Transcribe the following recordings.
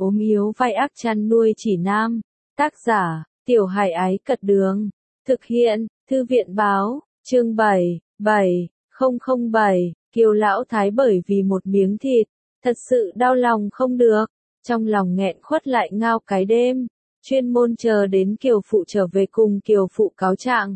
ốm yếu vai ác chăn nuôi chỉ nam. Tác giả, Tiểu Hải Ái Cật Đường. Thực hiện, Thư viện Báo, chương 77007, Kiều Lão Thái bởi vì một miếng thịt, thật sự đau lòng không được, trong lòng nghẹn khuất lại ngao cái đêm, chuyên môn chờ đến Kiều Phụ trở về cùng Kiều Phụ cáo trạng.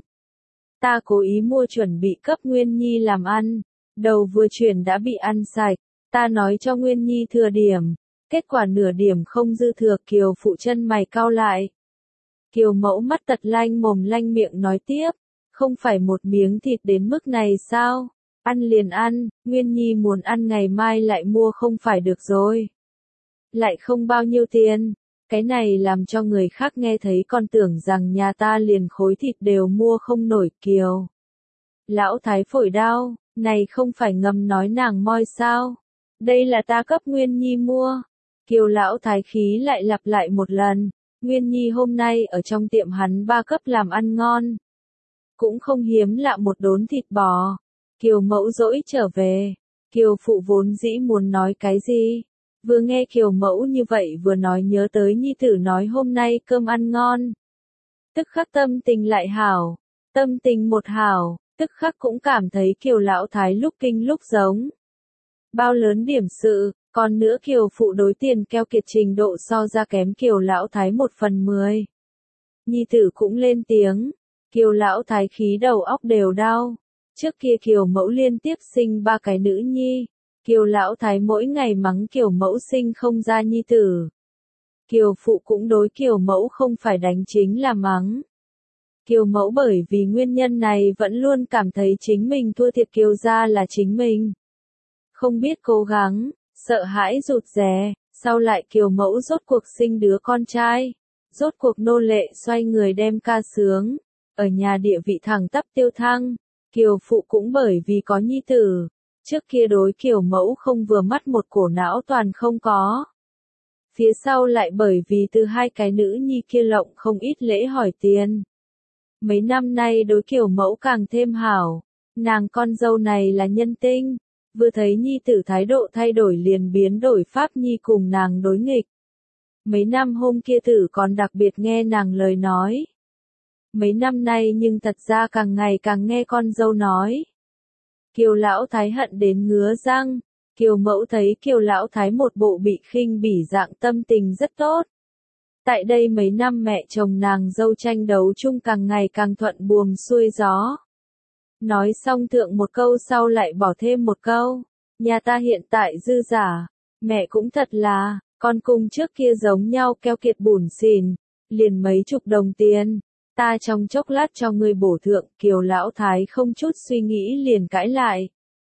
Ta cố ý mua chuẩn bị cấp Nguyên Nhi làm ăn, đầu vừa chuyển đã bị ăn sạch, ta nói cho Nguyên Nhi thừa điểm, kết quả nửa điểm không dư thừa. Kiều Phụ chân mày cau lại. Kiều Mẫu mắt tật lanh mồm lanh miệng nói tiếp, không phải một miếng thịt đến mức này sao, ăn liền ăn, Nguyên Nhi muốn ăn ngày mai lại mua không phải được rồi. Lại không bao nhiêu tiền, cái này làm cho người khác nghe thấy còn tưởng rằng nhà ta liền khối thịt đều mua không nổi. Kiều Lão Thái phổi đau, này không phải ngầm nói nàng moi sao, đây là ta cấp Nguyên Nhi mua. Kiều Lão Thái khí lại lặp lại một lần, Nguyên Nhi hôm nay ở trong tiệm hắn 3 cấp làm ăn ngon, cũng không hiếm lạ một đốn thịt bò. Kiều Mẫu dỗi trở về, Kiều Phụ vốn dĩ muốn nói cái gì, vừa nghe Kiều Mẫu như vậy vừa nói nhớ tới nhi tử nói hôm nay cơm ăn ngon, tức khắc tâm tình lại hảo, tâm tình một hảo, tức khắc cũng cảm thấy Kiều Lão Thái lúc kinh lúc giống. Bao lớn điểm sự, còn nữa Kiều Phụ đối tiền keo kiệt trình độ so ra kém Kiều Lão Thái 1/10. Nhi tử cũng lên tiếng, Kiều Lão Thái khí đầu óc đều đau. Trước kia Kiều Mẫu liên tiếp sinh 3 cái nữ nhi, Kiều Lão Thái mỗi ngày mắng Kiều Mẫu sinh không ra nhi tử. Kiều Phụ cũng đối Kiều Mẫu không phải đánh chính là mắng. Kiều Mẫu bởi vì nguyên nhân này vẫn luôn cảm thấy chính mình thua thiệt Kiều gia là chính mình không biết cố gắng, sợ hãi rụt rè. Sau lại Kiều Mẫu rốt cuộc sinh đứa con trai, rốt cuộc nô lệ xoay người đem ca sướng, ở nhà địa vị thẳng tắp tiêu thăng. Kiều Phụ cũng bởi vì có nhi tử, trước kia đối Kiều Mẫu không vừa mắt một cổ não toàn không có. Phía sau lại bởi vì từ 2 cái nữ nhi kia lộng không ít lễ hỏi tiền. Mấy năm nay đối Kiều Mẫu càng thêm hảo, nàng con dâu này là nhân tinh, vừa thấy nhi tử thái độ thay đổi liền biến đổi pháp nhi cùng nàng đối nghịch. Mấy năm hôm kia tử còn đặc biệt nghe nàng lời nói. Mấy năm nay nhưng thật ra càng ngày càng nghe con dâu nói. Kiều Lão Thái hận đến ngứa răng, Kiều Mẫu thấy Kiều Lão Thái một bộ bị khinh bỉ dạng tâm tình rất tốt. Tại đây mấy năm mẹ chồng nàng dâu tranh đấu chung càng ngày càng thuận buồm xuôi gió. Nói xong thượng một câu sau lại bỏ thêm một câu, nhà ta hiện tại dư giả, mẹ cũng thật là, con cùng trước kia giống nhau keo kiệt bủn xỉn, liền mấy chục đồng tiền. Ta trong chốc lát cho ngươi bổ thượng. Kiều Lão Thái không chút suy nghĩ liền cãi lại.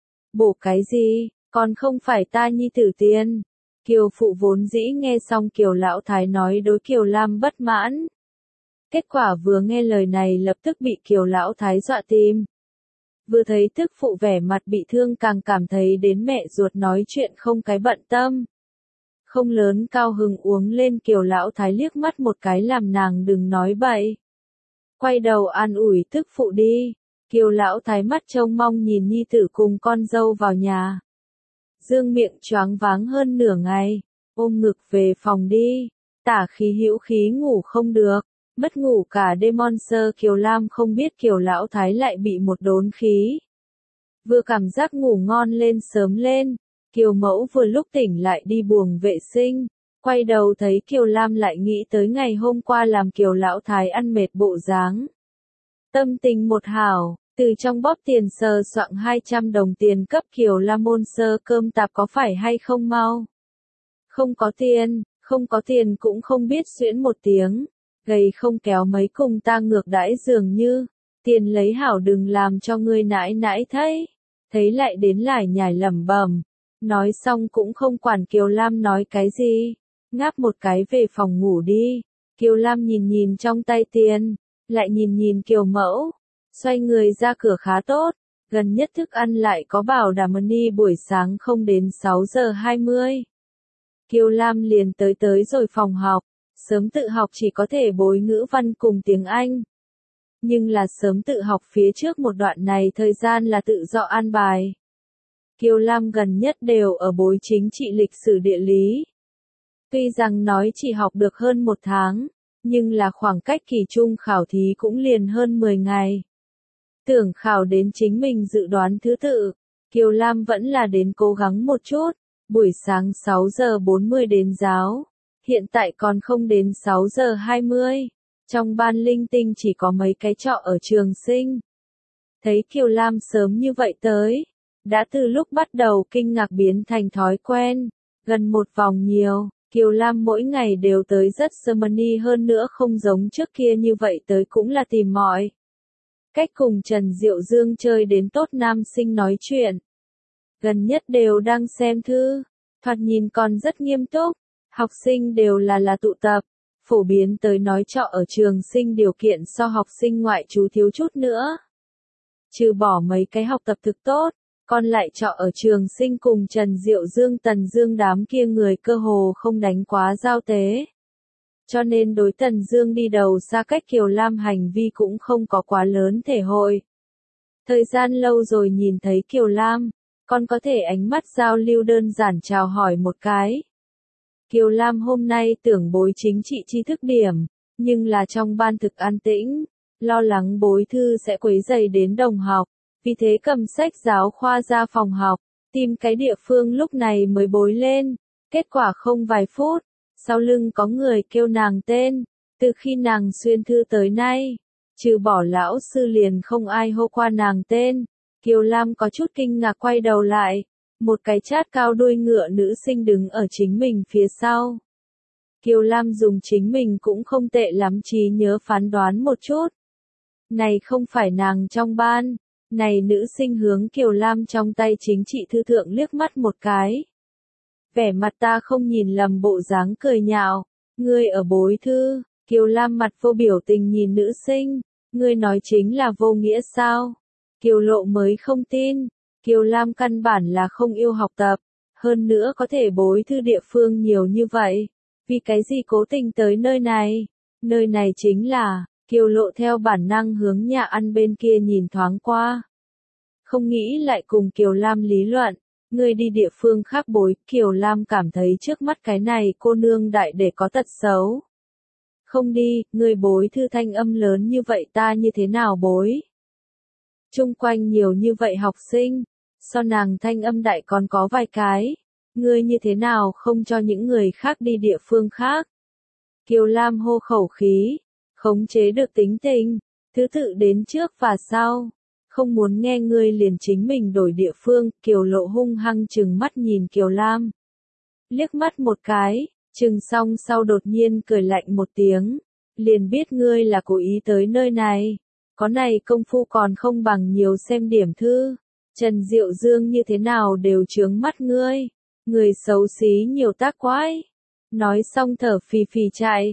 Bổ cái gì, còn không phải ta nhi tử tiền. Kiều Phụ vốn dĩ nghe xong Kiều Lão Thái nói đối Kiều Lam bất mãn. Kết quả vừa nghe lời này lập tức bị Kiều Lão Thái dọa tim. Vừa thấy tức phụ vẻ mặt bị thương càng cảm thấy đến mẹ ruột nói chuyện không cái bận tâm. Không lớn cao hứng uống lên. Kiều Lão Thái liếc mắt một cái làm nàng đừng nói bậy. Quay đầu an ủi tức phụ đi. Kiều Lão Thái mắt trông mong nhìn nhi tử cùng con dâu vào nhà. Dương miệng choáng váng hơn nửa ngày, ôm ngực về phòng đi. Tả khí hữu khí ngủ không được, mất ngủ cả đêm. Monster Kiều Lam không biết Kiều Lão Thái lại bị một đốn khí. Vừa cảm giác ngủ ngon lên sớm lên, Kiều Mẫu vừa lúc tỉnh lại đi buồng vệ sinh. Quay đầu thấy Kiều Lam lại nghĩ tới ngày hôm qua làm Kiều Lão Thái ăn mệt bộ dáng. Tâm tình một hảo, từ trong bóp tiền sờ soạng 200 đồng tiền cấp Kiều Lam Monster cơm tạp có phải hay không mau. Không có tiền cũng không biết xuyễn một tiếng, gầy không kéo mấy cùng ta ngược đãi dường như, tiền lấy hảo đừng làm cho ngươi nãi nãi thấy lại đến lải nhải lẩm bẩm. Nói xong cũng không quản Kiều Lam nói cái gì. Ngáp một cái về phòng ngủ đi. Kiều Lam nhìn trong tay tiền, lại nhìn Kiều Mẫu, xoay người ra cửa khá tốt, gần nhất thức ăn lại có bảo đảm money buổi sáng không đến 6:20. Kiều Lam liền tới rồi phòng học, sớm tự học chỉ có thể bối ngữ văn cùng tiếng Anh. Nhưng là sớm tự học phía trước một đoạn này thời gian là tự do an bài. Kiều Lam gần nhất đều ở bối chính trị lịch sử địa lý. Tuy rằng nói chỉ học được hơn 1 tháng, nhưng là khoảng cách kỳ trung khảo thí cũng liền hơn 10 ngày. Tưởng khảo đến chính mình dự đoán thứ tự, Kiều Lam vẫn là đến cố gắng một chút, buổi sáng 6 giờ 40 đến giáo, hiện tại còn không đến 6 giờ 20, trong ban linh tinh chỉ có mấy cái trọ ở trường sinh. Thấy Kiều Lam sớm như vậy tới, đã từ lúc bắt đầu kinh ngạc biến thành thói quen, gần một vòng nhiều, Kiều Lam mỗi ngày đều tới rất Germany hơn nữa không giống trước kia như vậy tới cũng là tìm mọi cách cùng Trần Diệu Dương chơi đến tốt nam sinh nói chuyện. Gần nhất đều đang xem thư, thoạt nhìn còn rất nghiêm túc, học sinh đều là tụ tập, phổ biến tới nói trọ ở trường sinh điều kiện so học sinh ngoại trú thiếu chút nữa. Trừ bỏ mấy cái học tập thực tốt, còn lại trọ ở trường sinh cùng Trần Diệu Dương Tần Dương đám kia người cơ hồ không đánh quá giao tế. Cho nên đối Tần Dương đi đầu xa cách Kiều Lam hành vi cũng không có quá lớn thể hội. Thời gian lâu rồi nhìn thấy Kiều Lam, còn có thể ánh mắt giao lưu đơn giản chào hỏi một cái. Kiều Lam hôm nay tưởng bối chính trị tri thức điểm, nhưng là trong ban thực an tĩnh, lo lắng bối thư sẽ quấy rầy đến đồng học, vì thế cầm sách giáo khoa ra phòng học, tìm cái địa phương lúc này mới bối lên, kết quả không vài phút, sau lưng có người kêu nàng tên, từ khi nàng xuyên thư tới nay, trừ bỏ lão sư liền không ai hô qua nàng tên. Kiều Lam có chút kinh ngạc quay đầu lại, một cái chát cao đuôi ngựa nữ sinh đứng ở chính mình phía sau. Kiều Lam dùng chính mình cũng không tệ lắm trí nhớ phán đoán một chút. Này không phải nàng trong ban, này nữ sinh hướng Kiều Lam trong tay chính trị thư thượng liếc mắt một cái. Vẻ mặt ta không nhìn lầm bộ dáng cười nhạo, ngươi ở bối thư, Kiều Lam mặt vô biểu tình nhìn nữ sinh, ngươi nói chính là vô nghĩa sao? Kiều Lộ mới không tin, Kiều Lam căn bản là không yêu học tập, hơn nữa có thể bối thư địa phương nhiều như vậy, vì cái gì cố tình tới nơi này chính là, Kiều Lộ theo bản năng hướng nhà ăn bên kia nhìn thoáng qua. Không nghĩ lại cùng Kiều Lam lý luận, người đi địa phương khác bối, Kiều Lam cảm thấy trước mắt cái này cô nương đại để có tật xấu. Không đi, người bối thư thanh âm lớn như vậy ta như thế nào bối? Chung quanh nhiều như vậy học sinh, so nàng thanh âm đại còn có vài cái, ngươi như thế nào không cho những người khác đi địa phương khác? Kiều Lam hô khẩu khí, khống chế được tính tình, thứ tự đến trước và sau, không muốn nghe ngươi liền chính mình đổi địa phương, Kiều Lộ hung hăng trừng mắt nhìn Kiều Lam. Liếc mắt một cái, trừng xong sau đột nhiên cười lạnh một tiếng, liền biết ngươi là cố ý tới nơi này. Có này công phu còn không bằng nhiều xem điểm thư, Trần Diệu Dương như thế nào đều chướng mắt ngươi, người xấu xí nhiều tác quái. Nói xong thở phì phì chạy,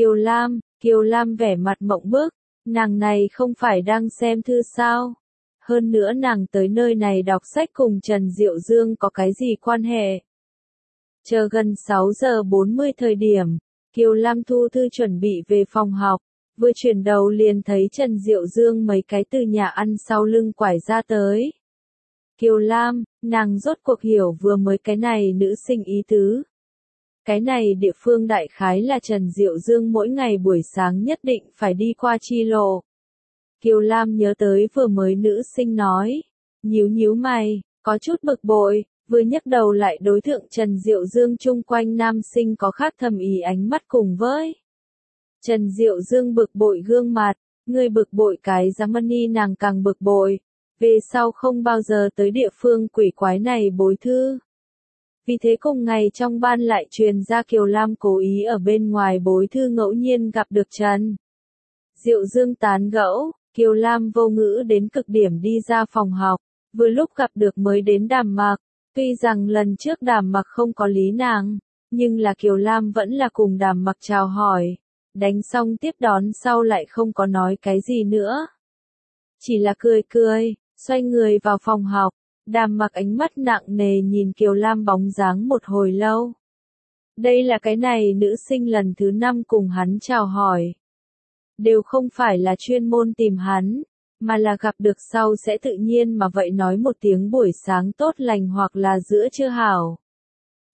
Kiều Lam vẻ mặt mộng bức, nàng này không phải đang xem thư sao? Hơn nữa nàng tới nơi này đọc sách cùng Trần Diệu Dương có cái gì quan hệ? Chờ gần 6 giờ 40 thời điểm, Kiều Lam thu thư chuẩn bị về phòng học. Vừa chuyển đầu liền thấy Trần Diệu Dương mấy cái từ nhà ăn sau lưng quải ra tới. Kiều Lam, nàng rốt cuộc hiểu vừa mới cái này nữ sinh ý tứ. Cái này địa phương đại khái là Trần Diệu Dương mỗi ngày buổi sáng nhất định phải đi qua chi lộ. Kiều Lam nhớ tới vừa mới nữ sinh nói, nhíu mày, có chút bực bội, vừa nhấc đầu lại đối tượng Trần Diệu Dương chung quanh nam sinh có khác thầm ý ánh mắt cùng với. Trần Diệu Dương bực bội gương mặt, người bực bội cái Germany nàng càng bực bội, về sau không bao giờ tới địa phương quỷ quái này bối thư. Vì thế cùng ngày trong ban lại truyền ra Kiều Lam cố ý ở bên ngoài bối thư ngẫu nhiên gặp được Trần Diệu Dương tán gẫu, Kiều Lam vô ngữ đến cực điểm đi ra phòng học, vừa lúc gặp được mới đến Đàm Mặc, tuy rằng lần trước Đàm Mặc không có lý nàng, nhưng là Kiều Lam vẫn là cùng Đàm Mặc chào hỏi. Đánh xong tiếp đón sau lại không có nói cái gì nữa. Chỉ là cười, xoay người vào phòng học, Đàm Mặc ánh mắt nặng nề nhìn Kiều Lam bóng dáng một hồi lâu. Đây là cái này nữ sinh lần thứ 5 cùng hắn chào hỏi. Đều không phải là chuyên môn tìm hắn, mà là gặp được sau sẽ tự nhiên mà vậy nói một tiếng buổi sáng tốt lành hoặc là giữa trưa hảo.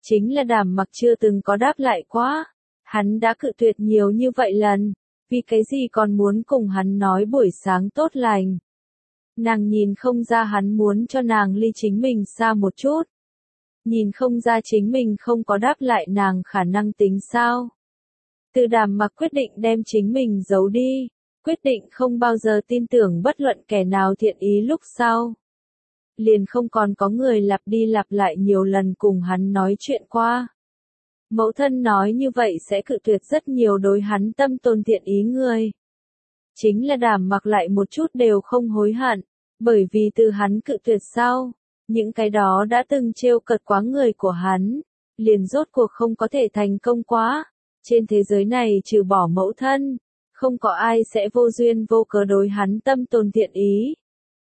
Chính là Đàm Mặc chưa từng có đáp lại quá. Hắn đã cự tuyệt nhiều như vậy lần, vì cái gì còn muốn cùng hắn nói buổi sáng tốt lành. Nàng nhìn không ra hắn muốn cho nàng ly chính mình xa một chút. Nhìn không ra chính mình không có đáp lại nàng khả năng tính sao. Từ Đàm Mặc quyết định đem chính mình giấu đi, quyết định không bao giờ tin tưởng bất luận kẻ nào thiện ý lúc sau. Liền không còn có người lặp đi lặp lại nhiều lần cùng hắn nói chuyện qua. Mẫu thân nói như vậy sẽ cự tuyệt rất nhiều đối hắn tâm tồn thiện ý người. Chính là Đàm Mặc lại một chút đều không hối hận, bởi vì từ hắn cự tuyệt sau, những cái đó đã từng trêu cợt quá người của hắn, liền rốt cuộc không có thể thành công quá. Trên thế giới này trừ bỏ mẫu thân, không có ai sẽ vô duyên vô cớ đối hắn tâm tồn thiện ý.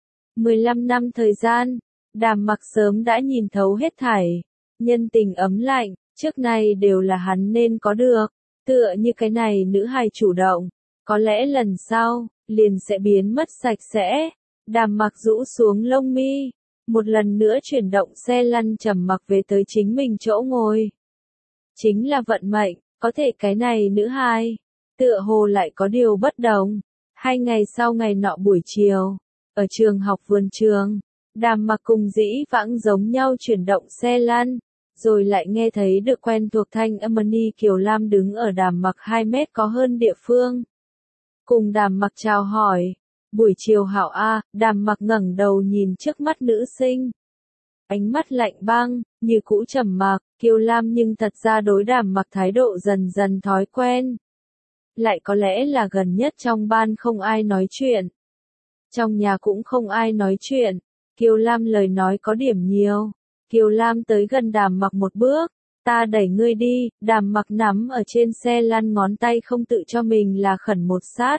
15 năm thời gian, Đàm Mặc sớm đã nhìn thấu hết thảy, nhân tình ấm lạnh, trước nay đều là hắn nên có được, tựa như cái này nữ hài chủ động, có lẽ lần sau, liền sẽ biến mất sạch sẽ. Đàm Mặc rũ xuống lông mi, một lần nữa chuyển động xe lăn trầm mặc về tới chính mình chỗ ngồi. Chính là vận mệnh, có thể cái này nữ hài, tựa hồ lại có điều bất đồng. 2 ngày sau ngày nọ buổi chiều, ở trường học vườn trường, Đàm Mặc cùng dĩ vãng giống nhau chuyển động xe lăn, rồi lại nghe thấy được quen thuộc thanh âm Ni Kiều Lam đứng ở Đàm Mặc 2 mét có hơn địa phương. Cùng Đàm Mặc chào hỏi, buổi chiều hảo a. Đàm Mặc ngẩng đầu nhìn trước mắt nữ sinh. Ánh mắt lạnh băng, như cũ trầm mặc, Kiều Lam nhưng thật ra đối Đàm Mặc thái độ dần dần thói quen. Lại có lẽ là gần nhất trong ban không ai nói chuyện. Trong nhà cũng không ai nói chuyện, Kiều Lam lời nói có điểm nhiều. Kiều Lam tới gần Đàm Mặc một bước, ta đẩy ngươi đi. Đàm Mặc nắm ở trên xe lăn ngón tay không tự cho mình là khẩn một sát.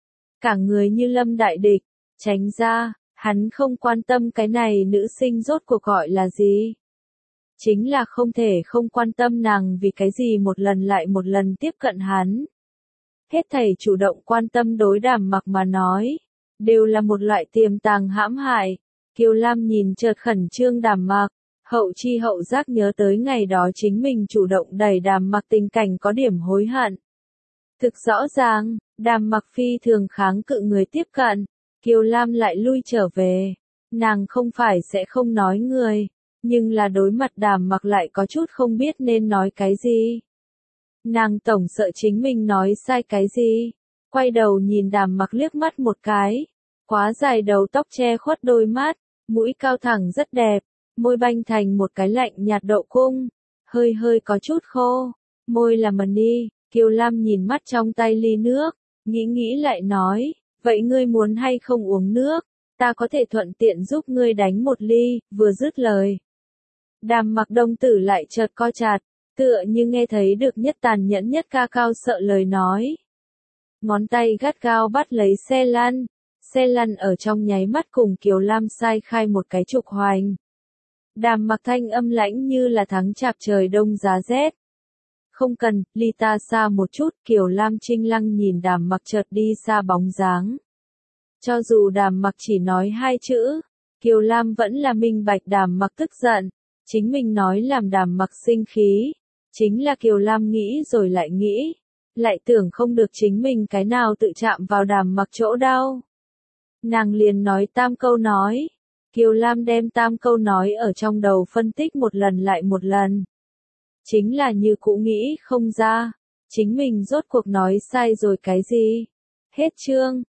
Cả người như lâm đại địch, tránh ra, hắn không quan tâm cái này nữ sinh rốt cuộc gọi là gì. Chính là không thể không quan tâm nàng vì cái gì một lần lại một lần tiếp cận hắn. Hết thảy chủ động quan tâm đối Đàm Mặc mà nói, đều là một loại tiềm tàng hãm hại. Kiều Lam nhìn chợt khẩn trương Đàm Mặc, hậu chi hậu giác nhớ tới ngày đó chính mình chủ động đẩy Đàm Mặc tình cảnh có điểm hối hận. Thực rõ ràng, Đàm Mặc phi thường kháng cự người tiếp cận, Kiều Lam lại lui trở về. Nàng không phải sẽ không nói người, nhưng là đối mặt Đàm Mặc lại có chút không biết nên nói cái gì. Nàng tổng sợ chính mình nói sai cái gì. Quay đầu nhìn Đàm Mặc liếc mắt một cái. Quá dài đầu tóc che khuất đôi mắt, mũi cao thẳng rất đẹp, môi banh thành một cái lạnh nhạt độ cung, hơi hơi có chút khô, môi là mần đi. Kiều Lam nhìn mắt trong tay ly nước, nghĩ lại nói, vậy ngươi muốn hay không uống nước, ta có thể thuận tiện giúp ngươi đánh một ly. Vừa dứt lời, Đàm Mặc đồng tử lại chợt co chặt, tựa như nghe thấy được nhất tàn nhẫn nhất ca cao sợ lời nói. Ngón tay gắt gao bắt lấy xe lăn ở trong nháy mắt cùng Kiều Lam sai khai một cái trục hoành. Đàm Mặc thanh âm lãnh như là tháng chạp trời đông giá rét. Không cần, ly ta xa một chút. Kiều Lam trinh lăng nhìn Đàm Mặc chợt đi xa bóng dáng. Cho dù Đàm Mặc chỉ nói 2 chữ, Kiều Lam vẫn là minh bạch Đàm Mặc tức giận. Chính mình nói làm Đàm Mặc sinh khí. Chính là Kiều Lam nghĩ rồi lại nghĩ, lại tưởng không được chính mình cái nào tự chạm vào Đàm Mặc chỗ đau. Nàng liền nói 3 câu nói. Kiều Lam đem 3 câu nói ở trong đầu phân tích một lần lại một lần. Chính là như cũ nghĩ không ra, chính mình rốt cuộc nói sai rồi cái gì. Hết chương.